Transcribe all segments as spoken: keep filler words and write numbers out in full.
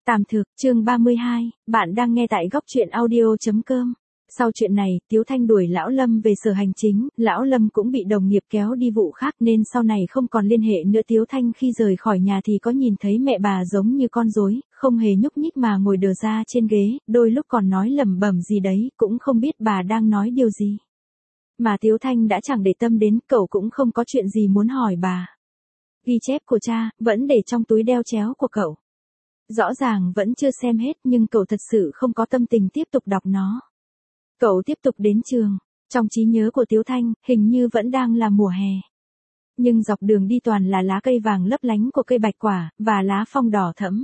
Tạm thực, chương ba mươi hai, bạn đang nghe tại góc truyện audio.com. Sau chuyện này, Tiếu Thanh đuổi Lão Lâm về sở hành chính, Lão Lâm cũng bị đồng nghiệp kéo đi vụ khác nên sau này không còn liên hệ nữa. Tiếu Thanh khi rời khỏi nhà thì có nhìn thấy mẹ bà giống như con rối, không hề nhúc nhích mà ngồi đờ ra trên ghế, đôi lúc còn nói lẩm bẩm gì đấy, cũng không biết bà đang nói điều gì. Mà Tiếu Thanh đã chẳng để tâm đến, cậu cũng không có chuyện gì muốn hỏi bà. Ghi chép của cha, vẫn để trong túi đeo chéo của cậu. Rõ ràng vẫn chưa xem hết nhưng cậu thật sự không có tâm tình tiếp tục đọc nó. Cậu tiếp tục đến trường, trong trí nhớ của Tiếu Thanh, hình như vẫn đang là mùa hè. Nhưng dọc đường đi toàn là lá cây vàng lấp lánh của cây bạch quả, và lá phong đỏ thẫm.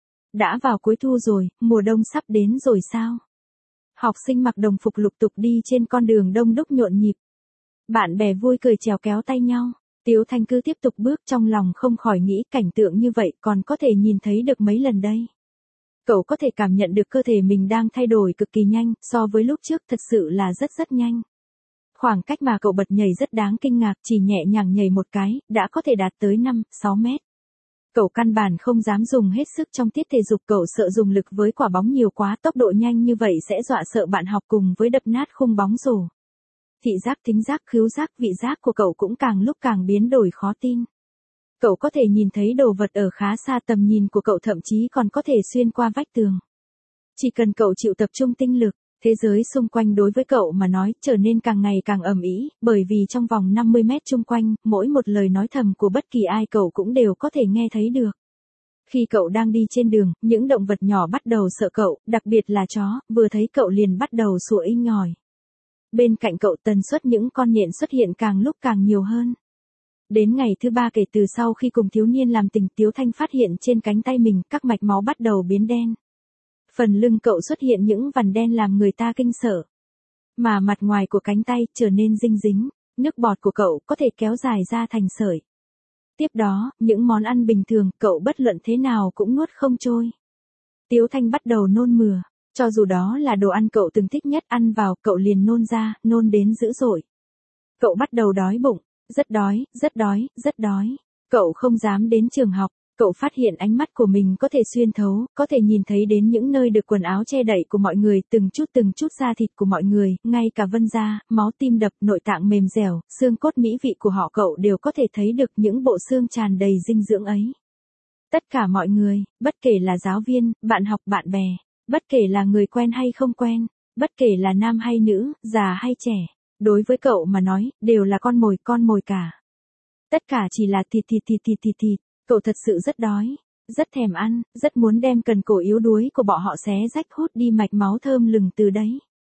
Đã vào cuối thu rồi, mùa đông sắp đến rồi sao? Học sinh mặc đồng phục lục tục đi trên con đường đông đúc nhộn nhịp. Bạn bè vui cười chèo kéo tay nhau. Tiếu Thanh cứ tiếp tục bước, trong lòng không khỏi nghĩ cảnh tượng như vậy còn có thể nhìn thấy được mấy lần đây. Cậu có thể cảm nhận được cơ thể mình đang thay đổi cực kỳ nhanh, so với lúc trước thật sự là rất rất nhanh. Khoảng cách mà cậu bật nhảy rất đáng kinh ngạc, chỉ nhẹ nhàng nhảy một cái, đã có thể đạt tới năm, sáu mét. Cậu căn bản không dám dùng hết sức trong tiết thể dục, cậu sợ dùng lực với quả bóng nhiều quá, tốc độ nhanh như vậy sẽ dọa sợ bạn học cùng với đập nát khung bóng rổ. Thị giác, thính giác, khứu giác, vị giác của cậu cũng càng lúc càng biến đổi khó tin. Cậu có thể nhìn thấy đồ vật ở khá xa, tầm nhìn của cậu thậm chí còn có thể xuyên qua vách tường. Chỉ cần cậu chịu tập trung tinh lực, thế giới xung quanh đối với cậu mà nói trở nên càng ngày càng ầm ĩ, bởi vì trong vòng năm mươi mét chung quanh, mỗi một lời nói thầm của bất kỳ ai cậu cũng đều có thể nghe thấy được. Khi cậu đang đi trên đường, những động vật nhỏ bắt đầu sợ cậu, đặc biệt là chó, vừa thấy cậu liền bắt đầu sủa inh ỏi. Bên cạnh cậu tần suất những con nhện xuất hiện càng lúc càng nhiều hơn. Đến ngày thứ ba kể từ sau khi cùng thiếu niên làm tình, Tiếu Thanh phát hiện trên cánh tay mình các mạch máu bắt đầu biến đen. Phần lưng cậu xuất hiện những vằn đen làm người ta kinh sợ. Mà mặt ngoài của cánh tay trở nên dinh dính, nước bọt của cậu có thể kéo dài ra thành sợi. Tiếp đó, những món ăn bình thường cậu bất luận thế nào cũng nuốt không trôi. Tiếu Thanh bắt đầu nôn mửa. Cho dù đó là đồ ăn cậu từng thích nhất, ăn vào cậu liền nôn ra, nôn đến dữ dội. Cậu bắt đầu đói bụng, rất đói, rất đói, rất đói. Cậu không dám đến trường học, cậu phát hiện ánh mắt của mình có thể xuyên thấu, có thể nhìn thấy đến những nơi được quần áo che đậy của mọi người, từng chút từng chút da thịt của mọi người, ngay cả vân da, máu tim đập, nội tạng mềm dẻo, xương cốt mỹ vị của họ cậu đều có thể thấy được những bộ xương tràn đầy dinh dưỡng ấy. Tất cả mọi người, bất kể là giáo viên, bạn học, bạn bè. Bất kể là người quen hay không quen, bất kể là nam hay nữ, già hay trẻ, đối với cậu mà nói, đều là con mồi, con mồi cả. Tất cả chỉ là thịt thịt thịt thịt thịt thịt, cậu thật sự rất đói, rất thèm ăn, rất muốn đem cần cổ yếu đuối của bọn họ xé rách hút đi mạch máu thơm lừng từ đấy.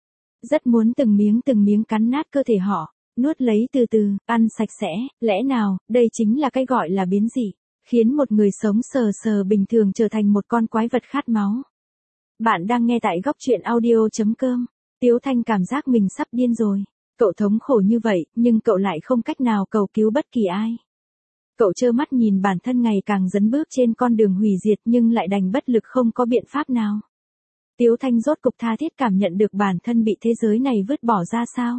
Rất muốn từng miếng từng miếng cắn nát cơ thể họ, nuốt lấy từ từ, ăn sạch sẽ, lẽ nào, đây chính là cái gọi là biến dị, khiến một người sống sờ sờ bình thường trở thành một con quái vật khát máu. Bạn đang nghe tại góc truyện audio.com. Tiếu Thanh cảm giác mình sắp điên rồi. Cậu thống khổ như vậy, nhưng cậu lại không cách nào cầu cứu bất kỳ ai. Cậu trơ mắt nhìn bản thân ngày càng dấn bước trên con đường hủy diệt nhưng lại đành bất lực không có biện pháp nào. Tiếu Thanh rốt cục tha thiết cảm nhận được bản thân bị thế giới này vứt bỏ ra sao.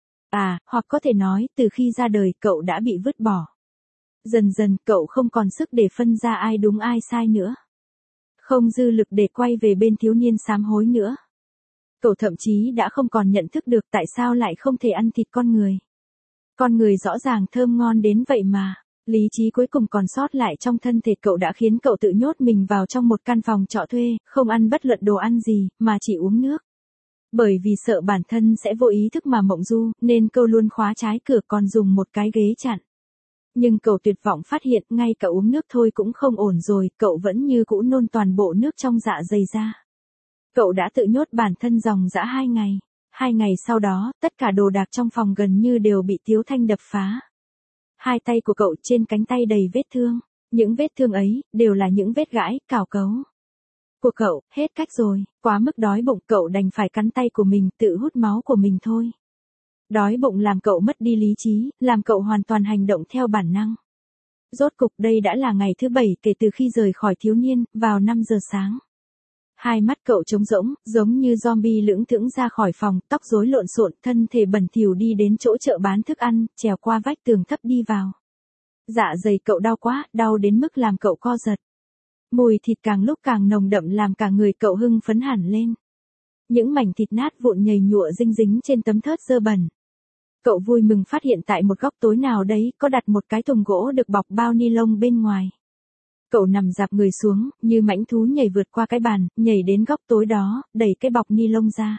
À, hoặc có thể nói, từ khi ra đời cậu đã bị vứt bỏ. Dần dần cậu không còn sức để phân ra ai đúng ai sai nữa. Không dư lực để quay về bên thiếu niên sám hối nữa. Cậu thậm chí đã không còn nhận thức được tại sao lại không thể ăn thịt con người. Con người rõ ràng thơm ngon đến vậy mà. Lý trí cuối cùng còn sót lại trong thân thể cậu đã khiến cậu tự nhốt mình vào trong một căn phòng trọ thuê, không ăn bất luận đồ ăn gì, mà chỉ uống nước. Bởi vì sợ bản thân sẽ vô ý thức mà mộng du, nên cậu luôn khóa trái cửa còn dùng một cái ghế chặn. Nhưng cậu tuyệt vọng phát hiện ngay cả uống nước thôi cũng không ổn rồi, cậu vẫn như cũ nôn toàn bộ nước trong dạ dày ra. Cậu đã tự nhốt bản thân dòng dã hai ngày. Hai ngày sau đó, tất cả đồ đạc trong phòng gần như đều bị Tiếu Thanh đập phá. Hai tay của cậu trên cánh tay đầy vết thương. Những vết thương ấy, đều là những vết gãi, cào cấu. Của cậu, hết cách rồi, quá mức đói bụng cậu đành phải cắn tay của mình tự hút máu của mình thôi. Đói bụng làm cậu mất đi lý trí, làm cậu hoàn toàn hành động theo bản năng. Rốt cục đây đã là ngày thứ bảy kể từ khi rời khỏi thiếu niên, vào năm giờ sáng. Hai mắt cậu trống rỗng, giống như zombie lững thững ra khỏi phòng, tóc rối lộn xộn, thân thể bẩn thỉu đi đến chỗ chợ bán thức ăn, trèo qua vách tường thấp đi vào. Dạ dày cậu đau quá, đau đến mức làm cậu co giật. Mùi thịt càng lúc càng nồng đậm làm cả người cậu hưng phấn hẳn lên. Những mảnh thịt nát vụn nhầy nhụa dinh dính trên tấm thớt dơ bẩn. Cậu vui mừng phát hiện tại một góc tối nào đấy có đặt một cái thùng gỗ được bọc bao ni lông bên ngoài. Cậu nằm dạp người xuống, như mãnh thú nhảy vượt qua cái bàn, nhảy đến góc tối đó, đẩy cái bọc ni lông ra.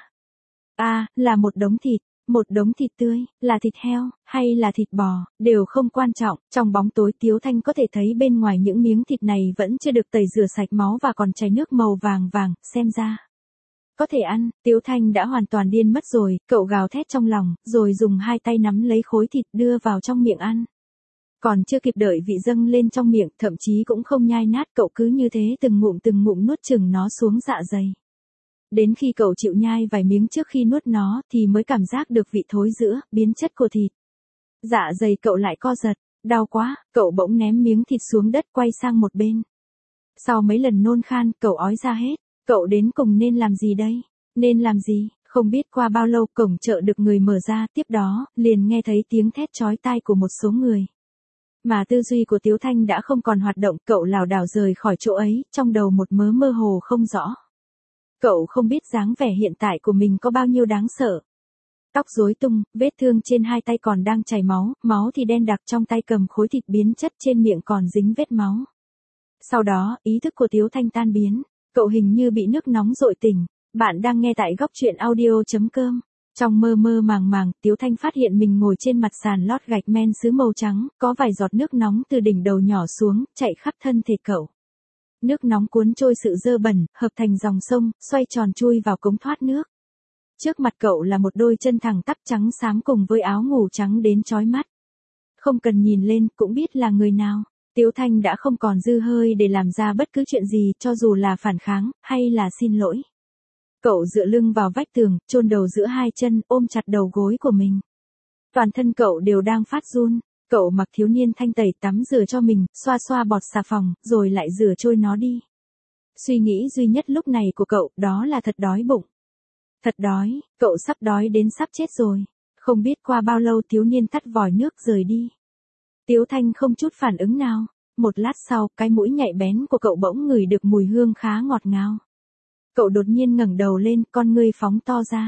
À, là một đống thịt, một đống thịt tươi, là thịt heo, hay là thịt bò, đều không quan trọng, trong bóng tối Tiếu Thanh có thể thấy bên ngoài những miếng thịt này vẫn chưa được tẩy rửa sạch máu và còn chảy nước màu vàng vàng, xem ra có thể ăn. Tiếu Thanh đã hoàn toàn điên mất rồi, cậu gào thét trong lòng, rồi dùng hai tay nắm lấy khối thịt đưa vào trong miệng ăn. Còn chưa kịp đợi vị dâng lên trong miệng, thậm chí cũng không nhai nát, cậu cứ như thế từng ngụm từng ngụm nuốt chừng nó xuống dạ dày. Đến khi cậu chịu nhai vài miếng trước khi nuốt nó thì mới cảm giác được vị thối giữa, biến chất của thịt. Dạ dày cậu lại co giật, đau quá, cậu bỗng ném miếng thịt xuống đất quay sang một bên. Sau mấy lần nôn khan, cậu ói ra hết. Cậu đến cùng nên làm gì đây? Nên làm gì? Không biết qua bao lâu cổng chợ được người mở ra, tiếp đó, liền nghe thấy tiếng thét chói tai của một số người. Mà tư duy của Tiếu Thanh đã không còn hoạt động, cậu lảo đảo rời khỏi chỗ ấy, trong đầu một mớ mơ hồ không rõ. Cậu không biết dáng vẻ hiện tại của mình có bao nhiêu đáng sợ. Tóc rối tung, vết thương trên hai tay còn đang chảy máu, máu thì đen đặc, trong tay cầm khối thịt biến chất, trên miệng còn dính vết máu. Sau đó, ý thức của Tiếu Thanh tan biến. Cậu hình như bị nước nóng dội tỉnh. Bạn đang nghe tại góc truyện audio chấm com. Trong mơ mơ màng màng, Tiếu Thanh phát hiện mình ngồi trên mặt sàn lót gạch men sứ màu trắng, có vài giọt nước nóng từ đỉnh đầu nhỏ xuống, chạy khắp thân thể cậu. Nước nóng cuốn trôi sự dơ bẩn, hợp thành dòng sông, xoay tròn chui vào cống thoát nước. Trước mặt cậu là một đôi chân thẳng tắp trắng xám cùng với áo ngủ trắng đến chói mắt. Không cần nhìn lên cũng biết là người nào. Tiếu Thanh đã không còn dư hơi để làm ra bất cứ chuyện gì, cho dù là phản kháng, hay là xin lỗi. Cậu dựa lưng vào vách tường, chôn đầu giữa hai chân, ôm chặt đầu gối của mình. Toàn thân cậu đều đang phát run. Cậu mặc thiếu niên thanh tẩy tắm rửa cho mình, xoa xoa bọt xà phòng, rồi lại rửa trôi nó đi. Suy nghĩ duy nhất lúc này của cậu, đó là thật đói bụng. Thật đói, cậu sắp đói đến sắp chết rồi. Không biết qua bao lâu thiếu niên tắt vòi nước rời đi. Tiếu Thanh không chút phản ứng nào. Một lát sau, cái mũi nhạy bén của cậu bỗng ngửi được mùi hương khá ngọt ngào. Cậu đột nhiên ngẩng đầu lên, con ngươi phóng to ra.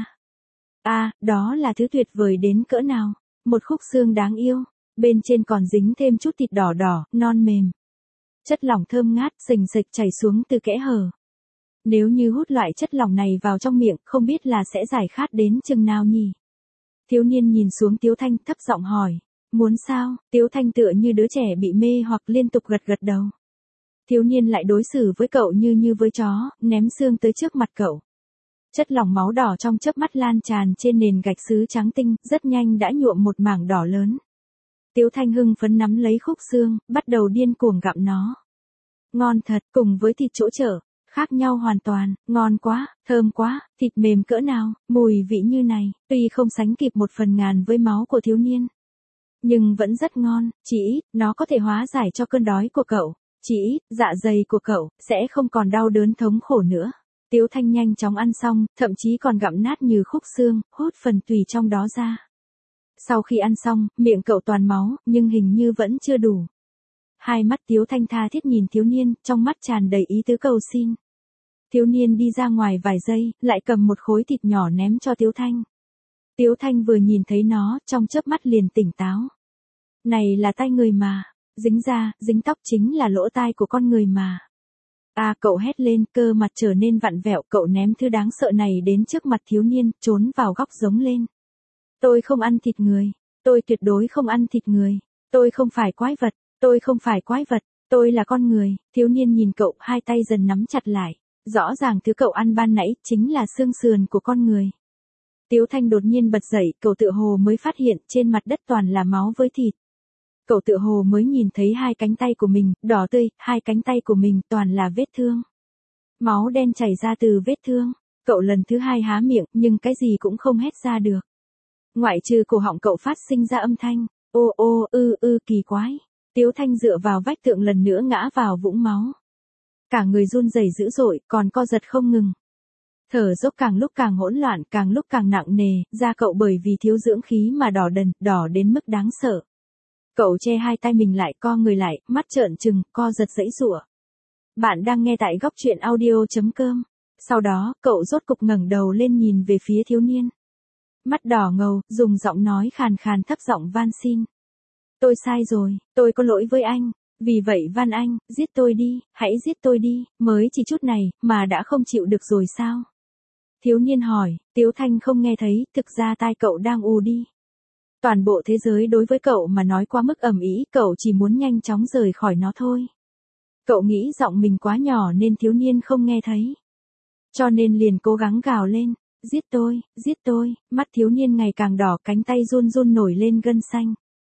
À, đó là thứ tuyệt vời đến cỡ nào. Một khúc xương đáng yêu. Bên trên còn dính thêm chút thịt đỏ đỏ, non mềm. Chất lỏng thơm ngát, sình sịch chảy xuống từ kẽ hở. Nếu như hút loại chất lỏng này vào trong miệng, không biết là sẽ giải khát đến chừng nào nhỉ? Thiếu niên nhìn xuống Tiếu Thanh, thấp giọng hỏi. Muốn sao? Tiếu Thanh tựa như đứa trẻ bị mê hoặc liên tục gật gật đầu. Thiếu niên lại đối xử với cậu như như với chó, ném xương tới trước mặt cậu. Chất lỏng máu đỏ trong chớp mắt lan tràn trên nền gạch sứ trắng tinh, rất nhanh đã nhuộm một mảng đỏ lớn. Tiếu Thanh hưng phấn nắm lấy khúc xương, bắt đầu điên cuồng gặm nó. Ngon thật, cùng với thịt chỗ chợ, khác nhau hoàn toàn, ngon quá, thơm quá, thịt mềm cỡ nào, mùi vị như này, tuy không sánh kịp một phần ngàn với máu của thiếu niên. Nhưng vẫn rất ngon, chỉ ít, nó có thể hóa giải cho cơn đói của cậu, chỉ ít, dạ dày của cậu, sẽ không còn đau đớn thống khổ nữa. Tiếu Thanh nhanh chóng ăn xong, thậm chí còn gặm nát như khúc xương, hốt phần tùy trong đó ra. Sau khi ăn xong, miệng cậu toàn máu, nhưng hình như vẫn chưa đủ. Hai mắt Tiếu Thanh tha thiết nhìn thiếu niên, trong mắt tràn đầy ý tứ cầu xin. Thiếu niên đi ra ngoài vài giây, lại cầm một khối thịt nhỏ ném cho Tiếu Thanh. Tiếu Thanh vừa nhìn thấy nó, trong chớp mắt liền tỉnh táo. Này là tai người mà, dính da, dính tóc chính là lỗ tai của con người mà. À, cậu hét lên, cơ mặt trở nên vặn vẹo, cậu ném thứ đáng sợ này đến trước mặt thiếu niên, trốn vào góc giống lên. Tôi không ăn thịt người, tôi tuyệt đối không ăn thịt người, tôi không phải quái vật, tôi không phải quái vật, tôi là con người. Thiếu niên nhìn cậu, hai tay dần nắm chặt lại, rõ ràng thứ cậu ăn ban nãy chính là xương sườn của con người. Tiếu Thanh đột nhiên bật dậy, cậu tự hồ mới phát hiện trên mặt đất toàn là máu với thịt. Cậu tự hồ mới nhìn thấy hai cánh tay của mình, đỏ tươi, hai cánh tay của mình toàn là vết thương. Máu đen chảy ra từ vết thương. Cậu lần thứ hai há miệng, nhưng cái gì cũng không hét ra được. Ngoại trừ cổ họng cậu phát sinh ra âm thanh, ô ô ư ư kỳ quái. Tiếu Thanh dựa vào vách tượng lần nữa ngã vào vũng máu. Cả người run rẩy dữ dội, còn co giật không ngừng. Thở dốc càng lúc càng hỗn loạn, càng lúc càng nặng nề, da cậu bởi vì thiếu dưỡng khí mà đỏ đần, đỏ đến mức đáng sợ. Cậu che hai tay mình lại, co người lại, mắt trợn trừng, co giật giãy giụa. Bạn đang nghe tại góc truyện audio.com. Sau đó, cậu rốt cục ngẩng đầu lên nhìn về phía thiếu niên. Mắt đỏ ngầu, dùng giọng nói khàn khàn thấp giọng van xin. Tôi sai rồi, tôi có lỗi với anh. Vì vậy van anh, giết tôi đi, hãy giết tôi đi, mới chỉ chút này, mà đã không chịu được rồi sao? Thiếu niên hỏi, Tiếu Thanh không nghe thấy, thực ra tai cậu đang ù đi. Toàn bộ thế giới đối với cậu mà nói quá mức ầm ĩ, cậu chỉ muốn nhanh chóng rời khỏi nó thôi. Cậu nghĩ giọng mình quá nhỏ nên thiếu niên không nghe thấy. Cho nên liền cố gắng gào lên, giết tôi, giết tôi, mắt thiếu niên ngày càng đỏ, cánh tay run run nổi lên gân xanh.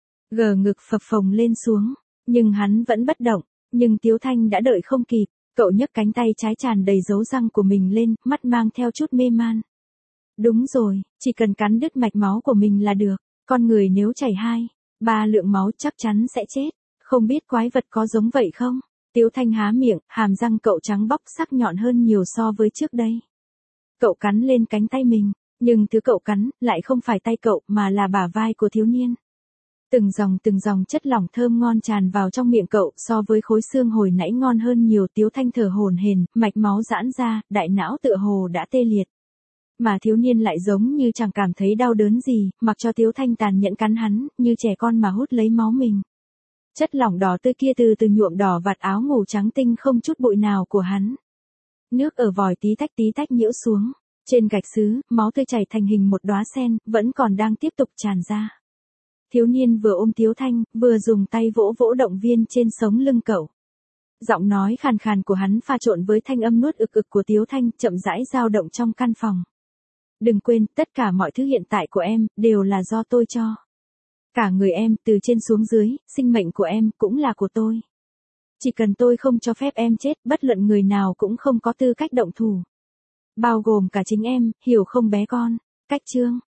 Gờ ngực phập phồng lên xuống, nhưng hắn vẫn bất động, nhưng Tiếu Thanh đã đợi không kịp, cậu nhấc cánh tay trái tràn đầy dấu răng của mình lên, mắt mang theo chút mê man. Đúng rồi, chỉ cần cắn đứt mạch máu của mình là được, con người nếu chảy hai, ba lượng máu chắc chắn sẽ chết, không biết quái vật có giống vậy không? Tiếu Thanh há miệng, hàm răng cậu trắng bóc sắc nhọn hơn nhiều so với trước đây. Cậu cắn lên cánh tay mình, nhưng thứ cậu cắn lại không phải tay cậu mà là bả vai của thiếu niên. Từng dòng từng dòng chất lỏng thơm ngon tràn vào trong miệng cậu, so với khối xương hồi nãy ngon hơn nhiều. Tiếu Thanh thở hổn hển, mạch máu giãn ra, đại não tựa hồ đã tê liệt. Mà thiếu niên lại giống như chẳng cảm thấy đau đớn gì, mặc cho Tiếu Thanh tàn nhẫn cắn hắn, như trẻ con mà hút lấy máu mình. Chất lỏng đỏ tươi kia từ từ nhuộm đỏ vạt áo ngủ trắng tinh không chút bụi nào của hắn. Nước ở vòi tí tách tí tách nhiễu xuống, trên gạch sứ, máu tươi chảy thành hình một đóa sen, vẫn còn đang tiếp tục tràn ra. Thiếu niên vừa ôm Tiếu Thanh, vừa dùng tay vỗ vỗ động viên trên sống lưng cậu. Giọng nói khàn khàn của hắn pha trộn với thanh âm nuốt ực ực của Tiếu Thanh, chậm rãi dao động trong căn phòng. Đừng quên, tất cả mọi thứ hiện tại của em, đều là do tôi cho. Cả người em, từ trên xuống dưới, sinh mệnh của em, cũng là của tôi. Chỉ cần tôi không cho phép em chết, bất luận người nào cũng không có tư cách động thủ. Bao gồm cả chính em, hiểu không bé con? Cách chương.